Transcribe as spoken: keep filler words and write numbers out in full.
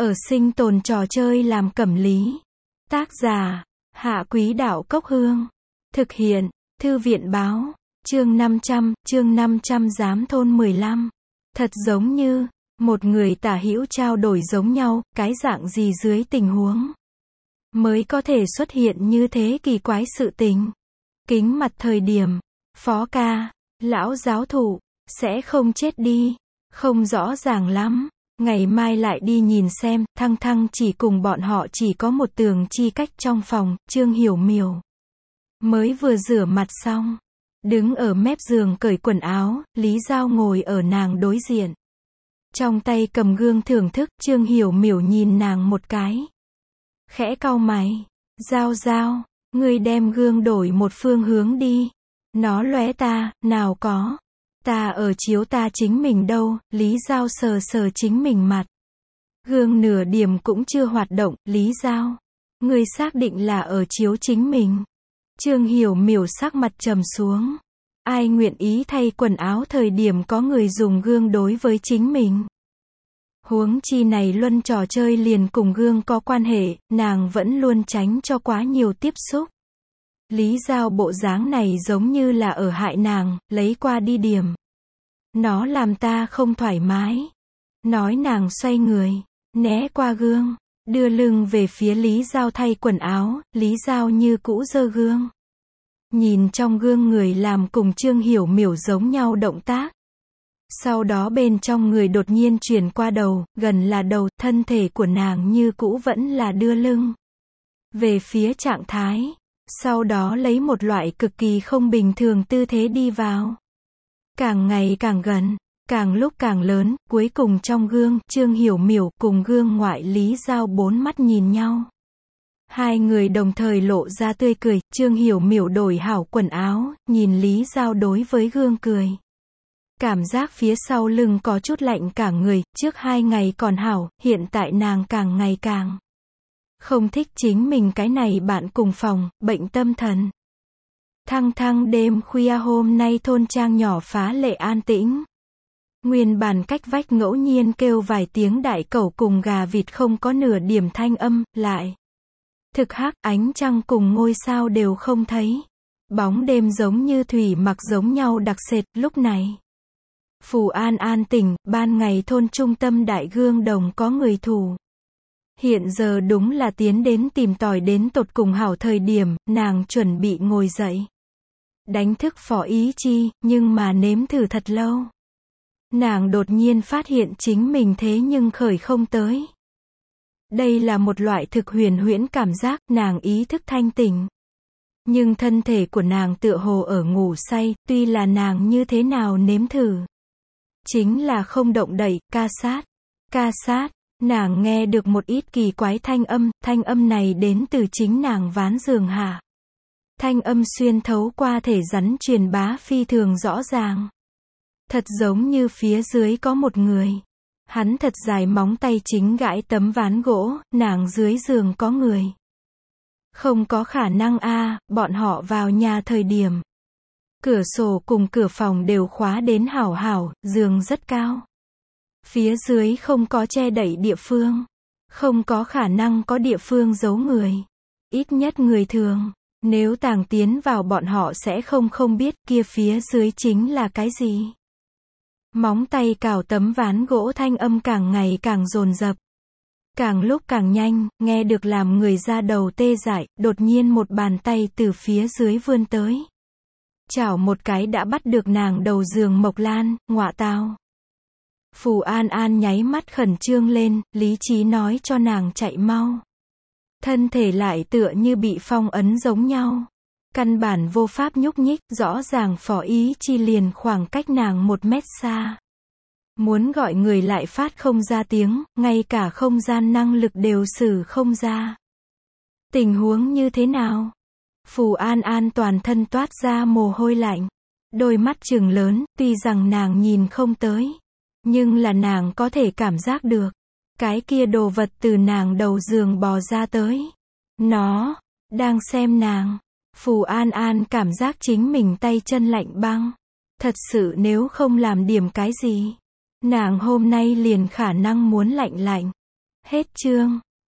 Ở sinh tồn trò chơi làm cẩm lý. Tác giả, Hạ Quý Đạo Cốc Hương. Thực hiện, Thư viện Báo. Chương năm trăm, chương năm trăm Giám thôn mười lăm. Thật giống như, một người tả hữu trao đổi giống nhau, cái dạng gì dưới tình huống mới có thể xuất hiện như thế kỳ quái sự tình. Kính mặt thời điểm, Phó ca, lão giáo thụ, sẽ không chết đi, không rõ ràng lắm. Ngày mai lại đi nhìn xem, Thăng Thăng chỉ cùng bọn họ chỉ có một tường chi cách trong phòng, Trương Hiểu Miểu mới vừa rửa mặt xong, đứng ở mép giường cởi quần áo, Lý Giao ngồi ở nàng đối diện. Trong tay cầm gương thưởng thức, Trương Hiểu Miểu nhìn nàng một cái. Khẽ cau mày, Giao Giao, ngươi đem gương đổi một phương hướng đi. Nó lóe ta, nào có. Ta ở chiếu ta chính mình đâu, Lý Giao sờ sờ chính mình mặt. Gương nửa điểm cũng chưa hoạt động, Lý Giao. Ngươi xác định là ở chiếu chính mình. Trương Hiểu Miểu sắc mặt trầm xuống. Ai nguyện ý thay quần áo thời điểm có người dùng gương đối với chính mình. Huống chi này luân trò chơi liền cùng gương có quan hệ, nàng vẫn luôn tránh cho quá nhiều tiếp xúc. Lý Giao bộ dáng này giống như là ở hại nàng, lấy qua đi điểm. Nó làm ta không thoải mái. Nói nàng xoay người, né qua gương, đưa lưng về phía Lý Giao thay quần áo, Lý Giao như cũ giơ gương. Nhìn trong gương người làm cùng Trương Hiểu Miểu giống nhau động tác. Sau đó bên trong người đột nhiên chuyển qua đầu, gần là đầu, thân thể của nàng như cũ vẫn là đưa lưng về phía trạng thái. Sau đó lấy một loại cực kỳ không bình thường tư thế đi vào. Càng ngày càng gần, càng lúc càng lớn, cuối cùng trong gương, Trương Hiểu Miểu cùng gương ngoại Lý Giao bốn mắt nhìn nhau. Hai người đồng thời lộ ra tươi cười, Trương Hiểu Miểu đổi hảo quần áo, nhìn Lý Giao đối với gương cười. Cảm giác phía sau lưng có chút lạnh cả người, trước hai ngày còn hảo, hiện tại nàng càng ngày càng không thích chính mình cái này bạn cùng phòng, bệnh tâm thần. Thăng Thăng đêm khuya hôm nay thôn trang nhỏ phá lệ an tĩnh. Nguyên bản cách vách ngẫu nhiên kêu vài tiếng đại cẩu cùng gà vịt không có nửa điểm thanh âm, lại thực hắc, ánh trăng cùng ngôi sao đều không thấy. Bóng đêm giống như thủy mặc giống nhau đặc sệt, lúc này. Phù An an tỉnh, ban ngày thôn trung tâm đại gương đồng có người thủ. Hiện giờ đúng là tiến đến tìm tòi đến tột cùng hảo thời điểm, nàng chuẩn bị ngồi dậy. Đánh thức Phó Ý Chi, nhưng mà nếm thử thật lâu. Nàng đột nhiên phát hiện chính mình thế nhưng khởi không tới. Đây là một loại thực huyền huyễn cảm giác, nàng ý thức thanh tỉnh. Nhưng thân thể của nàng tựa hồ ở ngủ say, tuy là nàng như thế nào nếm thử. Chính là không động đậy, ca sát. Ca sát, nàng nghe được một ít kỳ quái thanh âm, thanh âm này đến từ chính nàng ván giường hạ. Thanh âm xuyên thấu qua thể rắn truyền bá phi thường rõ ràng. Thật giống như phía dưới có một người. Hắn thật dài móng tay chính gãi tấm ván gỗ, nàng dưới giường có người. Không có khả năng a, bọn họ vào nhà thời điểm. Cửa sổ cùng cửa phòng đều khóa đến hảo hảo, giường rất cao. Phía dưới không có che đậy địa phương. Không có khả năng có địa phương giấu người. Ít nhất người thường. Nếu tàng tiến vào bọn họ sẽ không không biết kia phía dưới chính là cái gì. Móng tay cào tấm ván gỗ thanh âm càng ngày càng dồn dập. Càng lúc càng nhanh, nghe được làm người ra đầu tê dại, đột nhiên một bàn tay từ phía dưới vươn tới. Chảo một cái đã bắt được nàng đầu giường Mộc Lan, ngọa tao. Phù An An nháy mắt khẩn trương lên, lý trí nói cho nàng chạy mau. Thân thể lại tựa như bị phong ấn giống nhau. Căn bản vô pháp nhúc nhích, rõ ràng Phó Ý Chi liền khoảng cách nàng một mét xa. Muốn gọi người lại phát không ra tiếng, ngay cả không gian năng lực đều sử không ra. Tình huống như thế nào? Phù An An toàn thân toát ra mồ hôi lạnh. Đôi mắt trừng lớn, tuy rằng nàng nhìn không tới. Nhưng là nàng có thể cảm giác được. Cái kia đồ vật từ nàng đầu giường bò ra tới. Nó, đang xem nàng. Phù An An cảm giác chính mình tay chân lạnh băng. Thật sự nếu không làm điểm cái gì. Nàng hôm nay liền khả năng muốn lạnh lạnh. Hết chương.